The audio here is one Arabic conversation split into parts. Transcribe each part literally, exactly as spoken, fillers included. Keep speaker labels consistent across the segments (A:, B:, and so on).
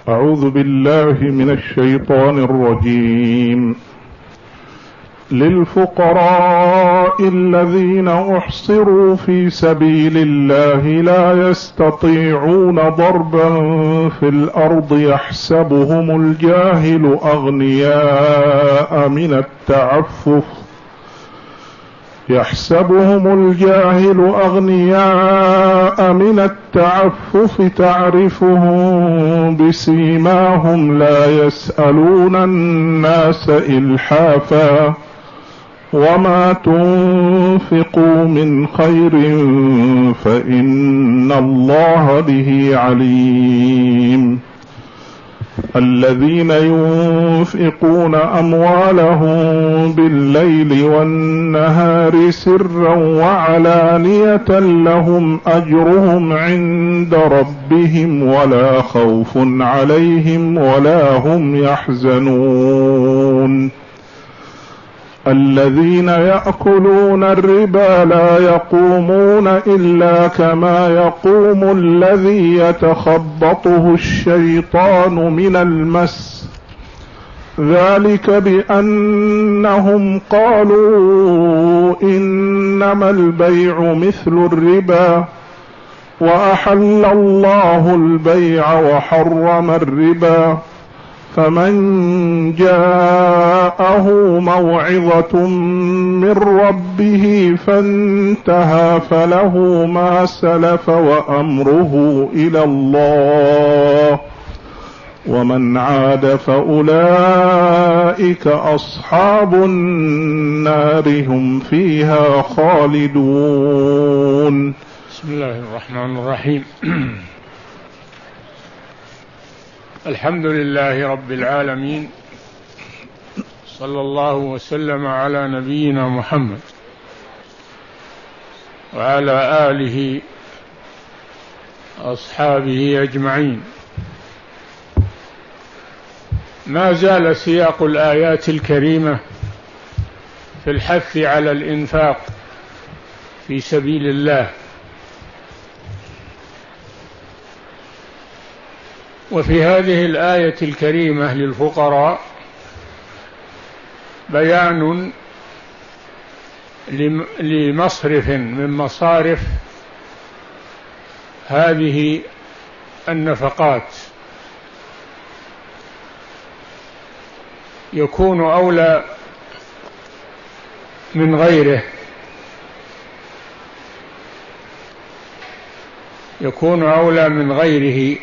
A: أعوذ بالله من الشيطان الرجيم. للفقراء الذين أحصروا في سبيل الله لا يستطيعون ضربا في الأرض يحسبهم الجاهل أغنياء من التعفف يحسبهم الجاهل أغنياء من التعفف تعرفهم بسيماهم لا يسألون الناس إلحافا وما تنفقوا من خير فإن الله به عليم. الذين ينفقون أموالهم بالليل والنهار سرا وعلانية لهم أجرهم عند ربهم ولا خوف عليهم ولا هم يحزنون. الذين يأكلون الربا لا يقومون إلا كما يقوم الذي يتخبطه الشيطان من المس ذلك بأنهم قالوا إنما البيع مثل الربا وأحل الله البيع وحرم الربا فمن جاءه موعظة من ربه فانتهى فله ما سلف وأمره إلى الله ومن عاد فأولئك أصحاب النار هم فيها خالدون.
B: بسم الله الرحمن الرحيم. الحمد لله رب العالمين، صلى الله وسلم على نبينا محمد وعلى آله أصحابه أجمعين. ما زال سياق الآيات الكريمة في الحث على الإنفاق في سبيل الله، وفي هذه الآية الكريمة للفقراء بيان لمصرف من مصارف هذه النفقات يكون أولى من غيره يكون أولى من غيره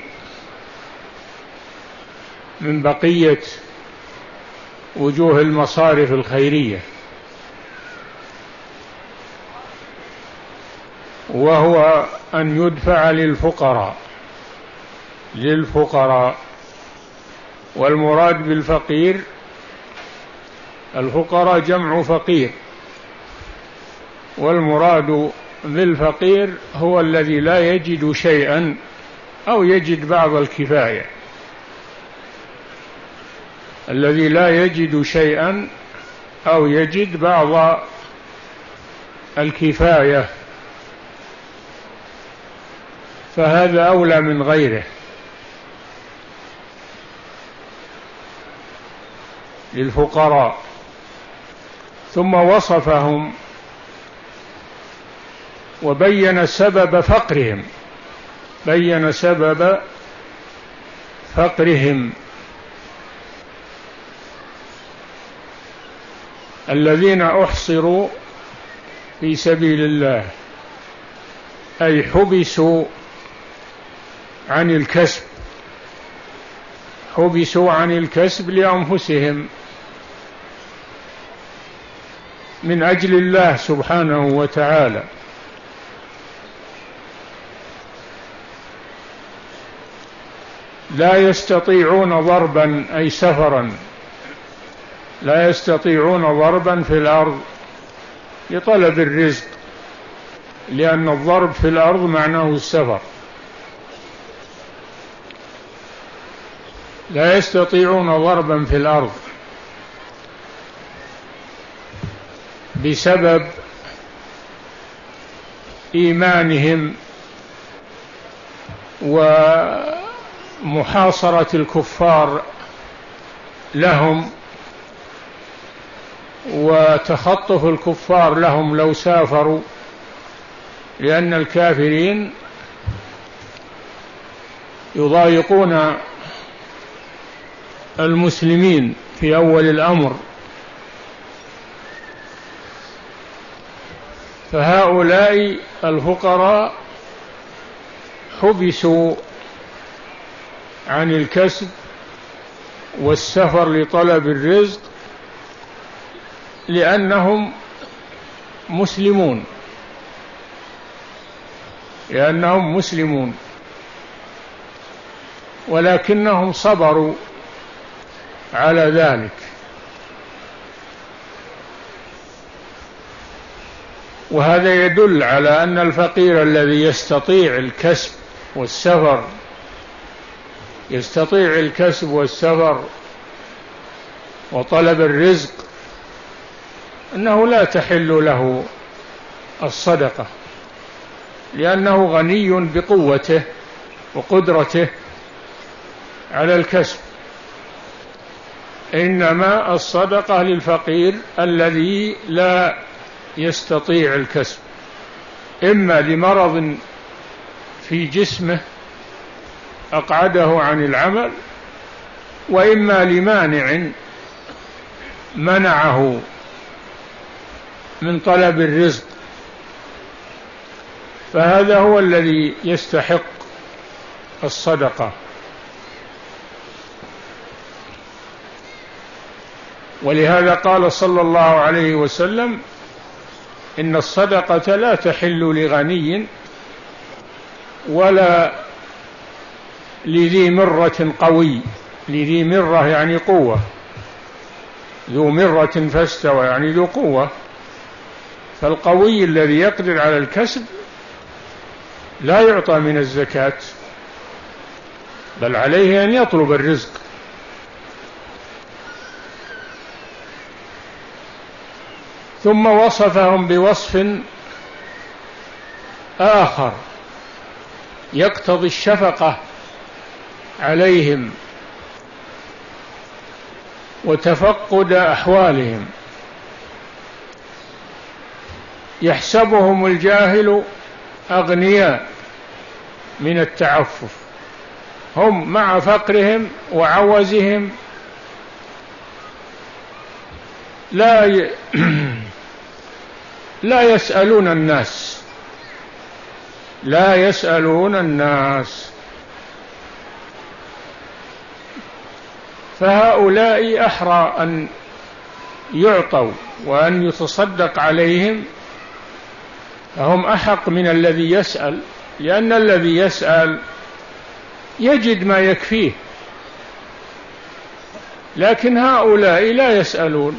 B: من بقية وجوه المصارف الخيرية، وهو أن يدفع للفقراء للفقراء والمراد بالفقير الفقراء جمع فقير، والمراد بالفقير هو الذي لا يجد شيئا أو يجد بعض الكفاية الذي لا يجد شيئا أو يجد بعض الكفاية، فهذا أولى من غيره. للفقراء، ثم وصفهم وبين سبب فقرهم بين سبب فقرهم الذين أحصروا في سبيل الله، أي حبسوا عن الكسب حبسوا عن الكسب لأنفسهم من أجل الله سبحانه وتعالى. لا يستطيعون ضربا أي سفرا لا يستطيعون ضربا في الأرض لطلب الرزق، لأن الضرب في الأرض معناه السفر. لا يستطيعون ضربا في الأرض بسبب إيمانهم محاصرة الكفار لهم وتخطف الكفار لهم لو سافروا، لأن الكافرين يضايقون المسلمين في أول الأمر، فهؤلاء الفقراء حبسوا عن الكسب والسفر لطلب الرزق لأنهم مسلمون لأنهم مسلمون ولكنهم صبروا على ذلك. وهذا يدل على أن الفقير الذي يستطيع الكسب والسفر يستطيع الكسب والسفر وطلب الرزق أنه لا تحل له الصدقة، لأنه غني بقوته وقدرته على الكسب، إنما الصدقة للفقير الذي لا يستطيع الكسب، إما لمرض في جسمه أقعده عن العمل، وإما لمانع منعه من طلب الرزق، فهذا هو الذي يستحق الصدقة. ولهذا قال صلى الله عليه وسلم: إن الصدقة لا تحل لغني ولا لذي مرة قوي. لذي مرة يعني قوة، ذو مرة فاستوى يعني ذو قوة. فالقوي الذي يقدر على الكسب لا يعطى من الزكاة، بل عليه أن يطلب الرزق. ثم وصفهم بوصف آخر يقتضي الشفقة عليهم وتفقد أحوالهم. يحسبهم الجاهل أغنياء من التعفف، هم مع فقرهم وعوزهم لا ي... لا يسألون الناس لا يسألون الناس فهؤلاء أحرى أن يعطوا وأن يتصدق عليهم، فهم أحق من الذي يسأل، لأن الذي يسأل يجد ما يكفيه، لكن هؤلاء لا يسألون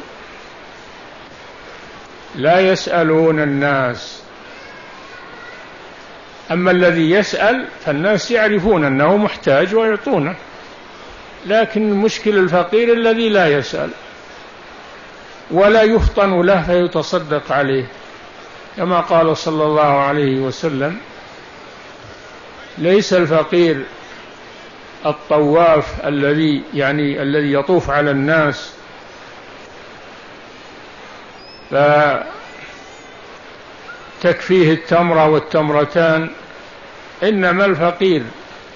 B: لا يسألون الناس. أما الذي يسأل فالناس يعرفون أنه محتاج ويعطونه، لكن المشكل الفقير الذي لا يسأل ولا يفطن له فيتصدق عليه، كما قال صلى الله عليه وسلم: ليس الفقير الطواف الذي يعني الذي يطوف على الناس فتكفيه التمرة والتمرتان، إنما الفقير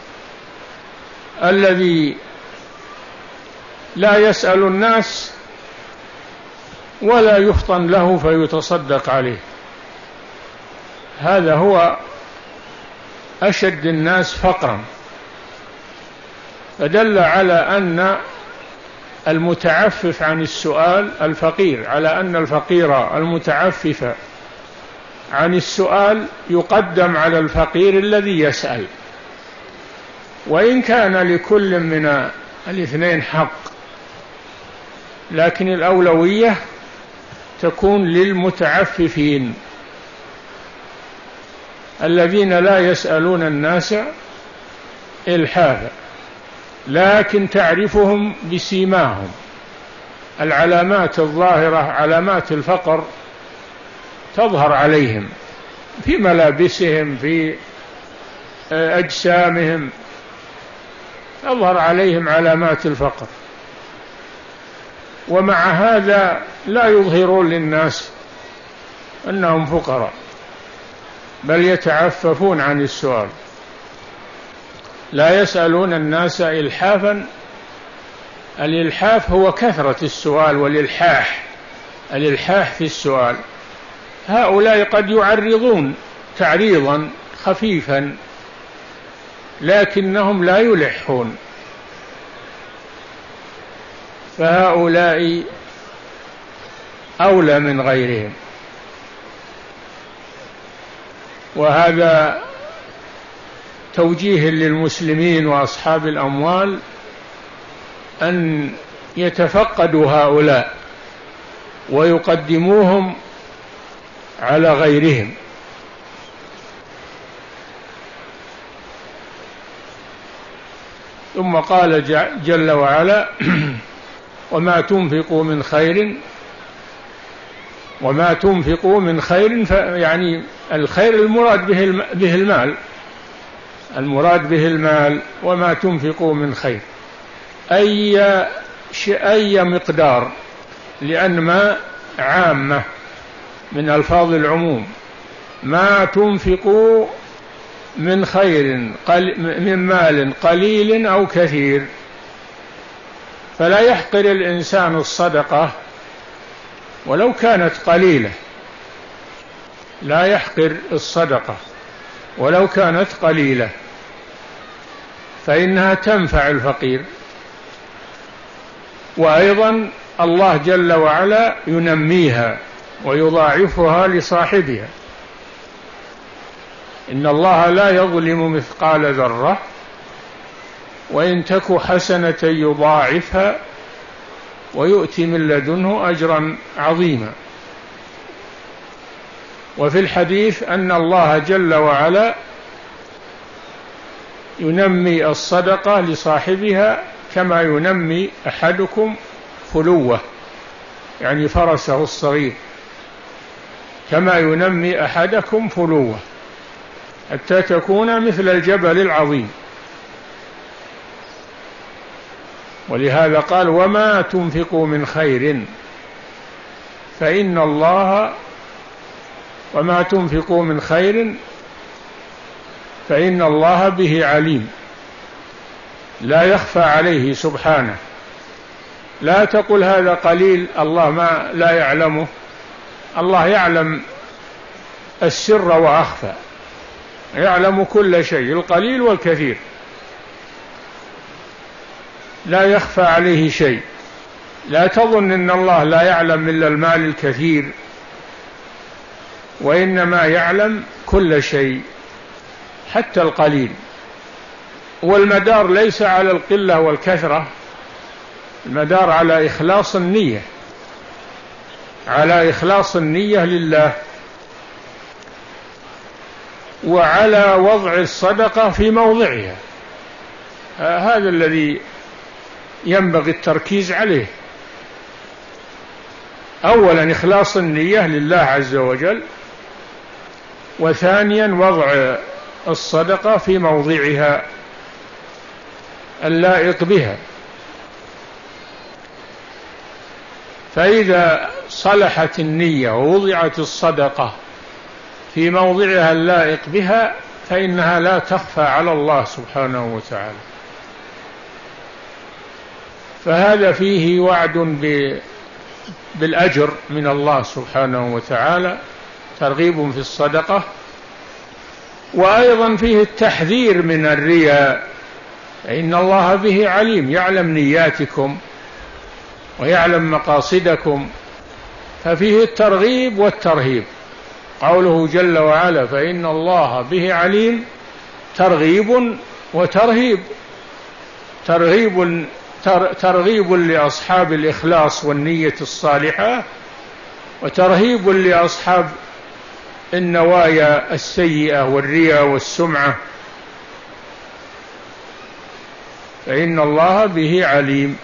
B: الذي لا يسأل الناس ولا يفطن له فيتصدق عليه، هذا هو أشد الناس فقرا. فدل على أن المتعفف عن السؤال الفقير، على أن الفقير المتعفف عن السؤال يقدم على الفقير الذي يسأل، وإن كان لكل من الاثنين حق، لكن الأولوية تكون للمتعففين الذين لا يسألون الناس إلحافا، لكن تعرفهم بسيماهم، العلامات الظاهرة علامات الفقر تظهر عليهم في ملابسهم، في أجسامهم، أظهر عليهم علامات الفقر، ومع هذا لا يظهرون للناس أنهم فقراء، بل يتعففون عن السؤال، لا يسألون الناس إلحافا. الإلحاف هو كثرة السؤال والإلحاح، الإلحاح في السؤال. هؤلاء قد يعرضون تعريضا خفيفا لكنهم لا يلحون، فهؤلاء أولى من غيرهم. وهذا توجيه للمسلمين وأصحاب الأموال أن يتفقدوا هؤلاء ويقدموهم على غيرهم. ثم قال جل وعلا: وما تنفقوا من خير وما تنفقوا من خير، يعني الخير المراد به المال، المراد به المال. وما تنفقوا من خير أي أي مقدار، لأن ما عامة من ألفاظ العموم. ما تنفقوا من خير من مال قليل أو كثير، فلا يحقر الإنسان الصدقة ولو كانت قليلة، لا يحقر الصدقة ولو كانت قليلة، فإنها تنفع الفقير. وأيضا الله جل وعلا ينميها ويضاعفها لصاحبها. إن الله لا يظلم مثقال ذرة وإن تك حسنة يضاعفها ويؤتي من لدنه أجرا عظيما. وفي الحديث أن الله جل وعلا ينمي الصدقة لصاحبها كما ينمي أحدكم فلوه، يعني فرسه الصغير، كما ينمي أحدكم فلوه حتى تكون مثل الجبل العظيم. ولهذا قال: وما تنفقوا من خير فإن الله وما تنفقوا من خير فإن الله به عليم. لا يخفى عليه سبحانه. لا تقل هذا قليل الله ما لا يعلمه، الله يعلم السر وأخفى، يعلم كل شيء، القليل والكثير، لا يخفى عليه شيء. لا تظن أن الله لا يعلم إلا المال الكثير، وإنما يعلم كل شيء حتى القليل. والمدار ليس على القلة والكثرة، المدار على إخلاص النية، على إخلاص النية لله، وعلى وضع الصدقة في موضعها. هذا الذي ينبغي التركيز عليه. أولا إخلاص النية لله عز وجل، وثانيا وضع الصدقة في موضعها اللائق بها. فإذا صلحت النية ووضعت الصدقة في موضعها اللائق بها فإنها لا تخفى على الله سبحانه وتعالى. فهذا فيه وعد بالأجر من الله سبحانه وتعالى، ترغيب في الصدقة، وأيضا فيه التحذير من الرياء، فإن الله به عليم، يعلم نياتكم ويعلم مقاصدكم، ففيه الترغيب والترهيب. قوله جل وعلا: فإن الله به عليم، ترغيب وترهيب. ترغيب ترغيب لأصحاب الإخلاص والنية الصالحة، وترهيب لأصحاب النوايا السيئة والرياء والسمعة. فإن الله به عليم.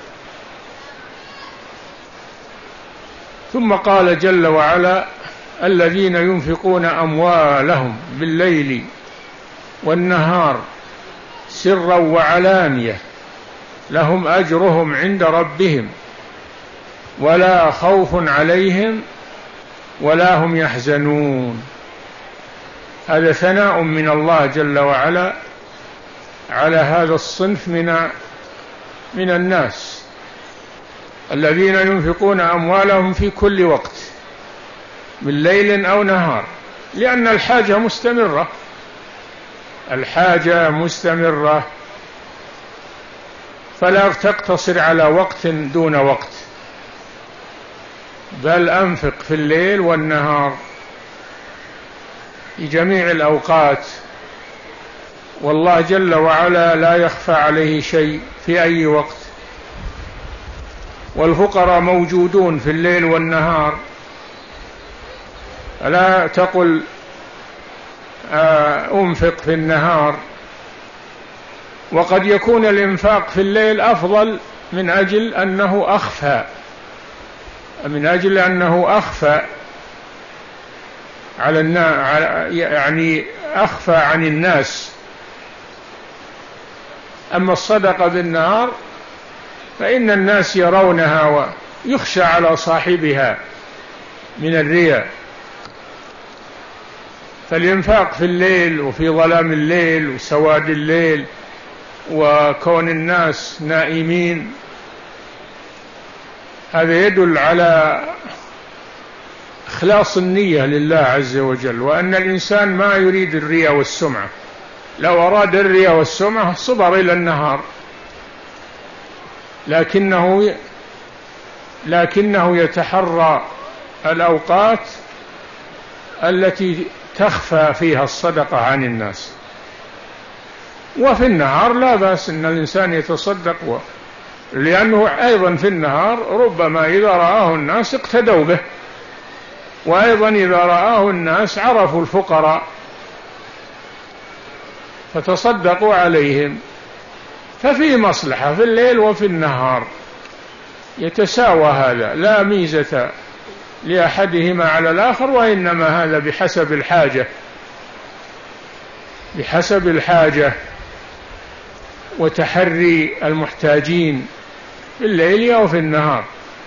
B: ثم قال جل وعلا: الذين ينفقون أموالهم بالليل والنهار سرا وعلانية لهم أجرهم عند ربهم ولا خوف عليهم ولا هم يحزنون. هذا ثناء من الله جل وعلا على هذا الصنف من من الناس الذين ينفقون أموالهم في كل وقت من ليل أو نهار، لأن الحاجة مستمرة، الحاجة مستمرة، فلا تقتصر على وقت دون وقت، بل أنفق في الليل والنهار في جميع الأوقات، والله جل وعلا لا يخفى عليه شيء في أي وقت، والفقراء موجودون في الليل والنهار. لا تقل أنفق في النهار، وقد يكون الإنفاق في الليل أفضل من أجل أنه أخفى من أجل أنه أخفى على الناس، يعني أخفى عن الناس. أما الصدقة بالنهار فإن الناس يرونها ويخشى على صاحبها من الرياء. فالإنفاق في الليل وفي ظلام الليل وسواد الليل وكون الناس نائمين، هذا يدل على إخلاص النية لله عز وجل، وأن الإنسان ما يريد الرياء والسمعة. لو أراد الرياء والسمعة صبر إلى النهار، لكنه لكنه يتحرى الأوقات التي تخفى فيها الصدقة عن الناس. وفي النهار لا بأس أن الإنسان يتصدق، لأنه أيضا في النهار ربما إذا رآه الناس اقتدوا به، وأيضا إذا رآه الناس عرفوا الفقراء فتصدقوا عليهم. ففي مصلحة في الليل وفي النهار، يتساوى هذا، لا ميزة لأحدهما على الآخر، وإنما هذا بحسب الحاجة بحسب الحاجة وتحري المحتاجين في الليل أو في النهار.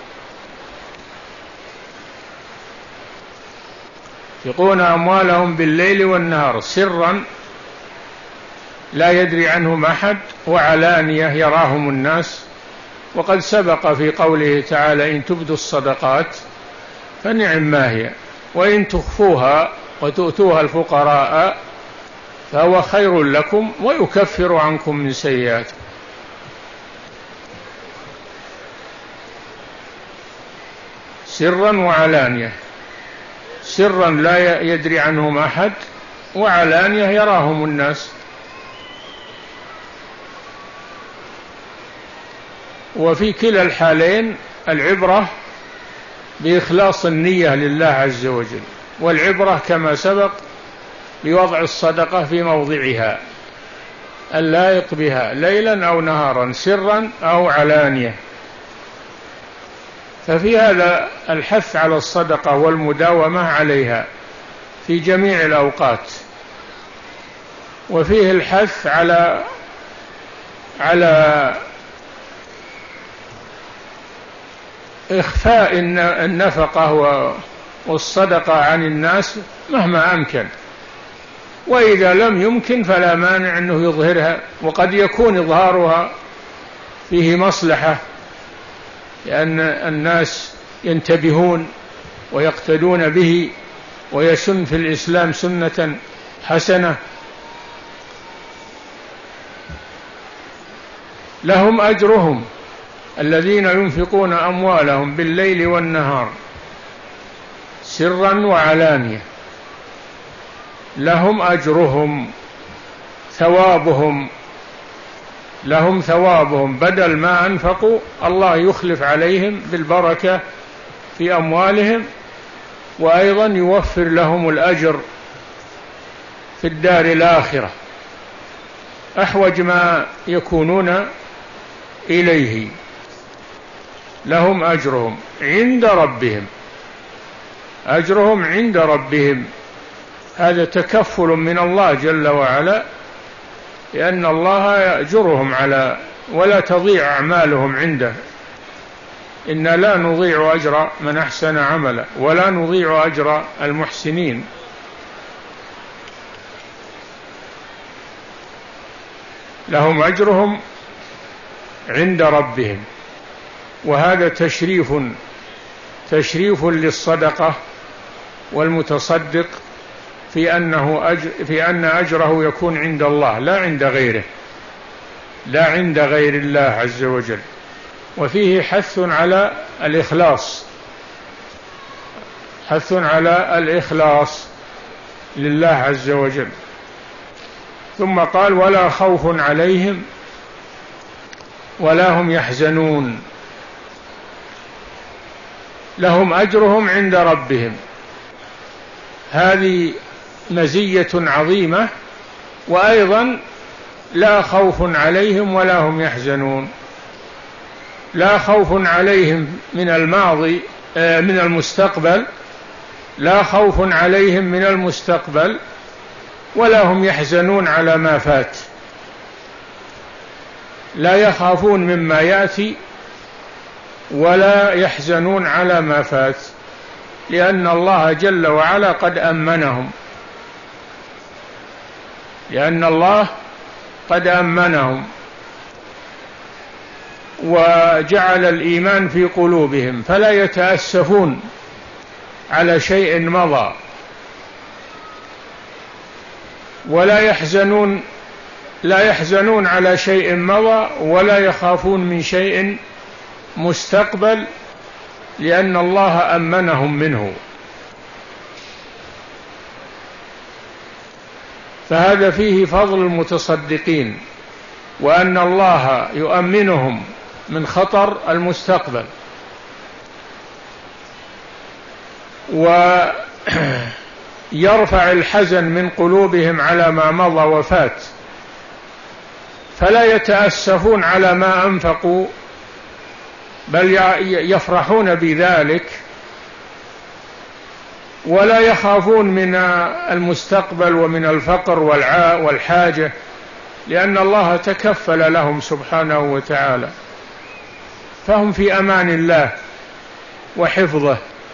B: ينفقون أموالهم بالليل والنهار سرا لا يدري عنهم أحد، وعلانية يراهم الناس. وقد سبق في قوله تعالى: إن تبدوا الصدقات فنعم ما هي، وإن تخفوها وتؤتوها الفقراء فهو خير لكم ويكفر عنكم من سيئاتكم. سرا وعلانية، سرا لا يدري عنهم أحد، وعلانية يراهم الناس. وفي كلا الحالين العبرة بإخلاص النية لله عز وجل، والعبرة كما سبق بوضع الصدقة في موضعها اللائق بها ليلا أو نهارا، سرا أو علانية. ففي هذا الحث على الصدقة والمداومة عليها في جميع الأوقات، وفيه الحث على على إخفاء النفقة والصدقة عن الناس مهما أمكن، وإذا لم يمكن فلا مانع أنه يظهرها، وقد يكون إظهارها فيه مصلحة، لأن الناس ينتبهون ويقتدون به، ويسن في الإسلام سنة حسنة. لهم أجرهم الذين ينفقون أموالهم بالليل والنهار سرا وعلانية، لهم أجرهم ثوابهم، لهم ثوابهم بدل ما أنفقوا، الله يخلف عليهم بالبركة في أموالهم، وأيضا يوفر لهم الأجر في الدار الآخرة أحوج ما يكونون إليه. لهم أجرهم عند ربهم، أجرهم عند ربهم، هذا تكفل من الله جل وعلا لأن الله يأجرهم على ولا تضيع أعمالهم عنده. إنا لا نضيع أجر من أحسن عملا ولا نضيع أجر المحسنين. لهم أجرهم عند ربهم. وهذا تشريف تشريف للصدقة والمتصدق في أنه أجر في أن أجره يكون عند الله لا عند غيره، لا عند غير الله عز وجل. وفيه حث على الإخلاص، حث على الإخلاص لله عز وجل. ثم قال ولا خوف عليهم ولا هم يحزنون. لهم أجرهم عند ربهم، هذه مزية عظيمة. وأيضا لا خوف عليهم ولا هم يحزنون. لا خوف عليهم من الماضي من المستقبل، لا خوف عليهم من المستقبل ولا هم يحزنون على ما فات. لا يخافون مما يأتي ولا يحزنون على ما فات، لأن الله جل وعلا قد أمنهم، لأن الله قد أمنهم وجعل الإيمان في قلوبهم، فلا يتأسفون على شيء مضى ولا يحزنون لا يحزنون على شيء مضى ولا يخافون من شيء مستقبل، لأن الله أمنهم منه. فهذا فيه فضل المتصدقين، وأن الله يؤمنهم من خطر المستقبل ويرفع الحزن من قلوبهم على ما مضى وفات، فلا يتأسفون على ما أنفقوا بل يفرحون بذلك، ولا يخافون من المستقبل ومن الفقر والحاجة، لأن الله تكفل لهم سبحانه وتعالى، فهم في أمان الله وحفظه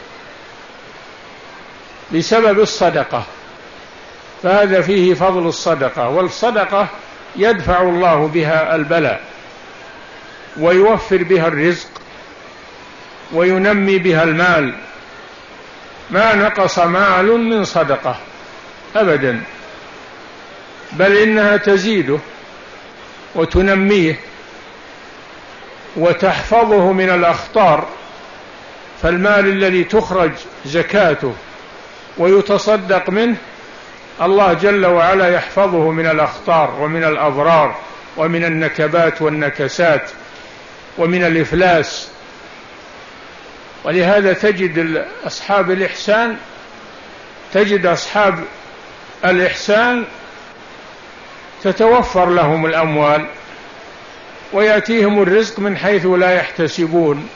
B: بسبب الصدقة. فهذا فيه فضل الصدقة، والصدقة يدفع الله بها البلاء ويوفر بها الرزق وينمي بها المال. ما نقص مال من صدقة أبدا، بل إنها تزيده وتنميه وتحفظه من الأخطار. فالمال الذي تخرج زكاته ويتصدق منه الله جل وعلا يحفظه من الأخطار ومن الأضرار ومن النكبات والنكسات ومن الإفلاس. ولهذا تجد أصحاب الإحسان تجد أصحاب الإحسان تتوفر لهم الأموال ويأتيهم الرزق من حيث لا يحتسبون،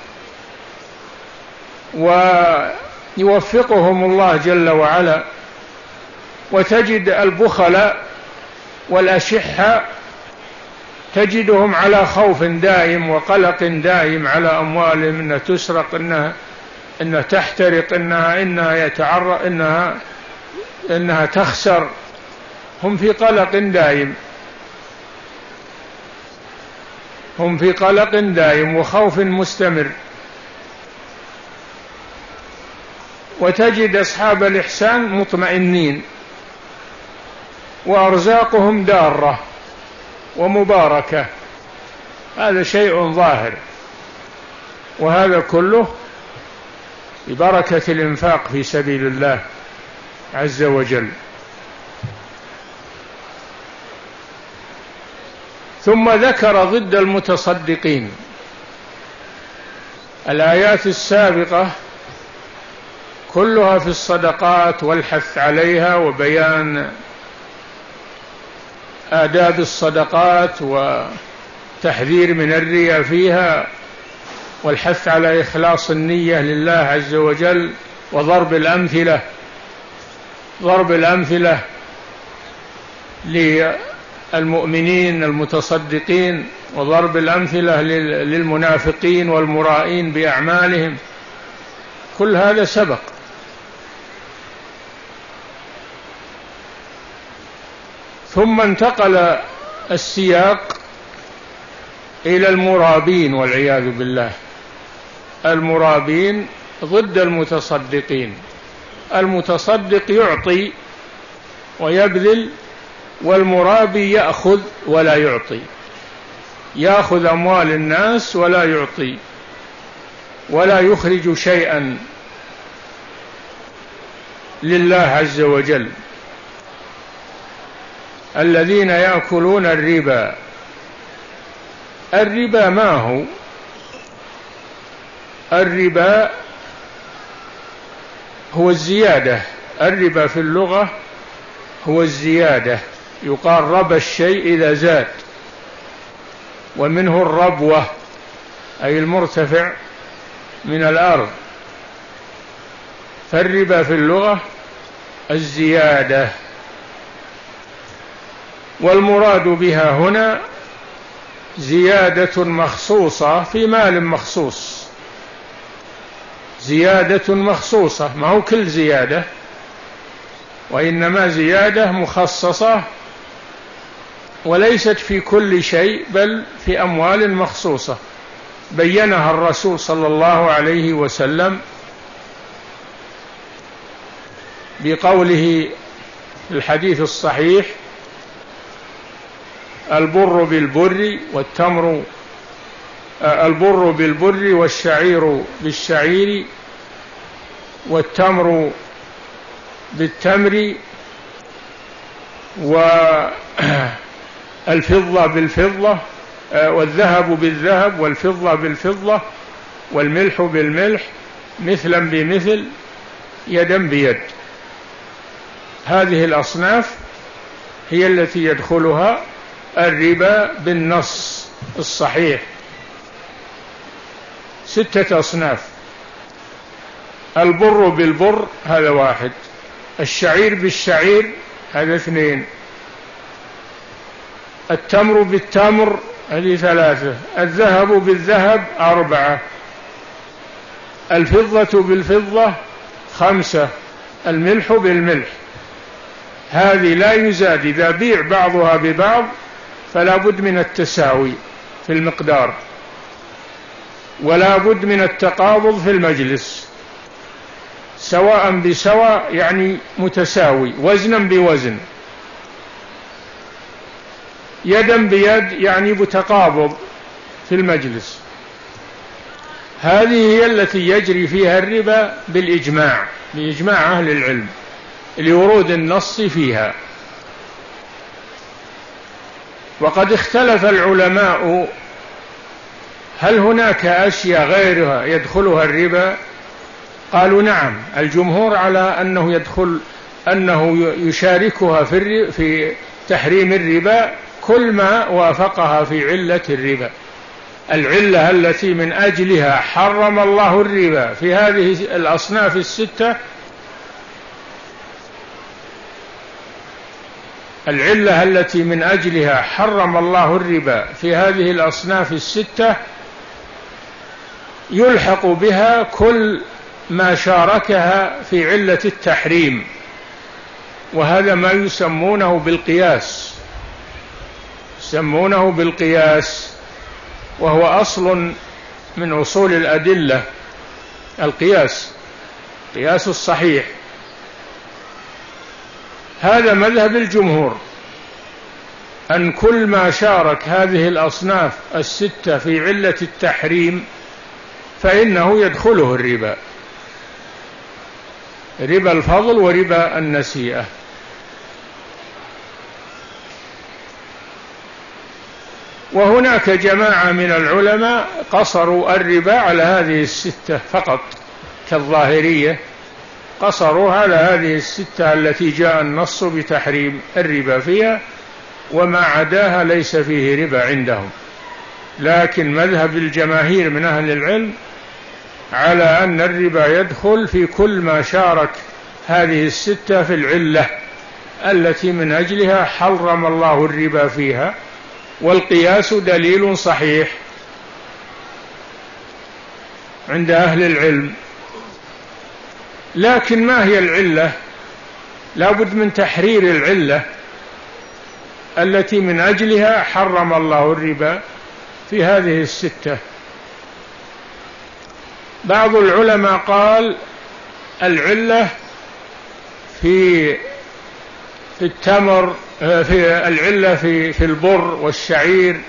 B: ويوفقهم الله جل وعلا. وتجد البخلاء والأشحة تجدهم على خوف دائم وقلق دائم على أموالهم، إنها تسرق، إنها إنها تحترق، إنها إنها يتعرض، إنها إنها تخسر. هم في قلق دائم، هم في قلق دائم وخوف مستمر. وتجد أصحاب الإحسان مطمئنين وأرزاقهم دارة ومباركة. هذا شيء ظاهر، وهذا كله ببركة الإنفاق في سبيل الله عز وجل. ثم ذكر ضد المتصدقين. الآيات السابقة كلها في الصدقات والحث عليها وبيان آداب الصدقات وتحذير من الرياء فيها والحث على إخلاص النية لله عز وجل وضرب الأمثلة ضرب الأمثلة المؤمنين المتصدقين، وضرب الأمثلة للمنافقين والمرائين بأعمالهم، كل هذا سبق. ثم انتقل السياق إلى المرابين والعياذ بالله. المرابين ضد المتصدقين. المتصدق يعطي ويبذل، والمرابي يأخذ ولا يعطي، يأخذ أموال الناس ولا يعطي، ولا يخرج شيئا لله عز وجل. الذين يأكلون الربا. الربا ما هو؟ الربا هو الزيادة. الربا في اللغة هو الزيادة، يقال ربى الشيء إذا زاد، ومنه الربوة أي المرتفع من الأرض. فالربا في اللغة الزيادة، والمراد بها هنا زيادة مخصوصة في مال مخصوص، زيادة مخصوصة، ما هو كل زيادة، وإنما زيادة مخصصة وليست في كل شيء، بل في أموال مخصوصة بينها الرسول صلى الله عليه وسلم بقوله في الحديث الصحيح: البر بالبر والتمر البر بالبر والشعير بالشعير والتمر بالتمر والفضة بالفضة والذهب بالذهب والفضة بالفضة والملح بالملح مثلا بمثل يدا بيد. هذه الأصناف هي التي يدخلها الربا بالنص الصحيح. ستة أصناف: البر بالبر هذا واحد، الشعير بالشعير هذا اثنين، التمر بالتمر هذه ثلاثة، الذهب بالذهب أربعة، الفضة بالفضة خمسة، الملح بالملح. هذه لا يزاد، إذا بيع بعضها ببعض فلا بد من التساوي في المقدار، ولا بد من التقابض في المجلس، سواء بسواء يعني متساوي، وزنا بوزن، يدا بيد يعني متقابض في المجلس. هذه هي التي يجري فيها الربا بالإجماع، بإجماع أهل العلم لورود النص فيها. وقد اختلف العلماء هل هناك أشياء غيرها يدخلها الربا؟ قالوا نعم، الجمهور على أنه يدخل أنه يشاركها في في تحريم الربا كل ما وافقها في علة الربا. العلة التي من أجلها حرم الله الربا في هذه الأصناف الستة، العلة التي من أجلها حرم الله الربا في هذه الأصناف الستة يلحق بها كل ما شاركها في علة التحريم، وهذا ما يسمونه بالقياس، يسمونه بالقياس، وهو أصل من أصول الأدلة، القياس، قياس الصحيح. هذا مذهب الجمهور، أن كل ما شارك هذه الأصناف الستة في علة التحريم فإنه يدخله الربا، ربا الفضل وربا النسيئة. وهناك جماعة من العلماء قصروا الربا على هذه الستة فقط، كالظاهرية قصروا على هذه الستة التي جاء النص بتحريم الربا فيها، وما عداها ليس فيه ربا عندهم. لكن مذهب الجماهير من أهل العلم على أن الربا يدخل في كل ما شارك هذه الستة في العلة، التي من أجلها حرم الله الربا فيها، والقياس دليل صحيح عند أهل العلم. لكن ما هي العلة؟ لا بد من تحرير العلة التي من أجلها حرم الله الربا في هذه الستة. بعض العلماء قال العلة في في التمر، في العلة في في البر والشعير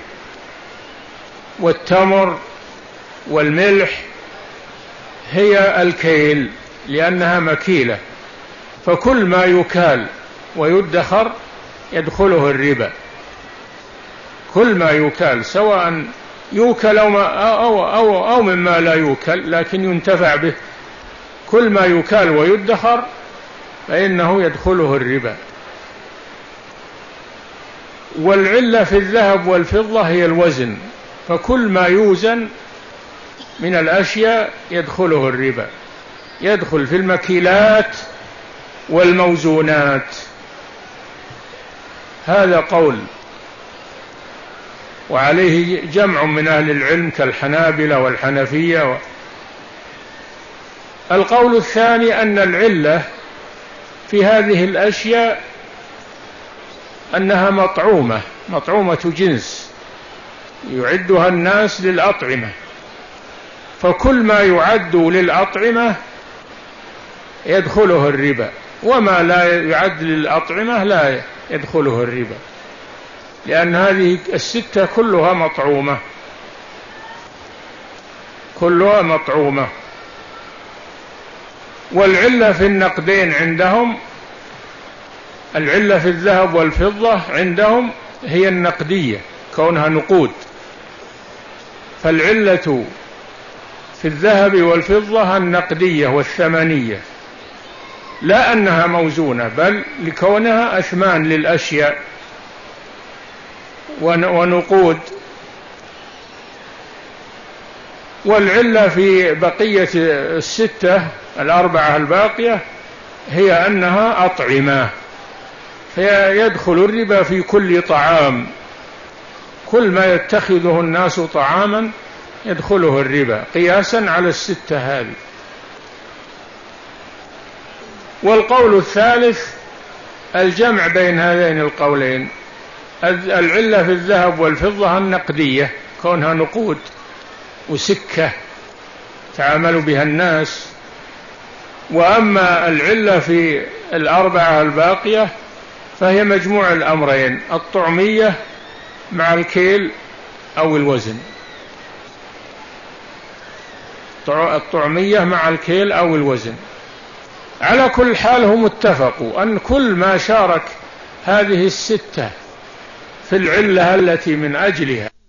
B: والتمر والملح هي الكيل، لأنها مكيلة، فكل ما يكال ويدخر يدخله الربا. كل ما يكال سواء يوكل أو, ما أو, أو, أو مما لا يوكل لكن ينتفع به، كل ما يكال ويدخر فإنه يدخله الربا. والعلة في الذهب والفضة هي الوزن، فكل ما يوزن من الأشياء يدخله الربا، يدخل في المكيلات والموزونات. هذا قول، وعليه جمع من أهل العلم كالحنابلة والحنفية. القول الثاني أن العلة في هذه الأشياء أنها مطعومة، مطعومة جنس يعدها الناس للأطعمة، فكل ما يعد للأطعمة يدخله الربا، وما لا يعد للأطعمة لا يدخله الربا، لأن هذه الستة كلها مطعومة، كلها مطعومة. والعلة في النقدين عندهم، العلة في الذهب والفضة عندهم هي النقدية كونها نقود، فالعلة في الذهب والفضة النقدية والثمنية، لا أنها موزونة، بل لكونها أثمان للأشياء ونقود. والعلة في بقية الستة الأربعة الباقية هي أنها أطعمة، فيدخل الربا في كل طعام، كل ما يتخذه الناس طعاما يدخله الربا، قياسا على الستة هذه. والقول الثالث الجمع بين هذين القولين، العلة في الذهب والفضة النقدية كونها نقود وسكة تعامل بها الناس، وأما العلة في الأربعة الباقية فهي مجموع الأمرين، الطعمية مع الكيل أو الوزن، الطعمية مع الكيل أو الوزن. على كل حال هم اتفقوا أن كل ما شارك هذه الستة في العلة التي من أجلها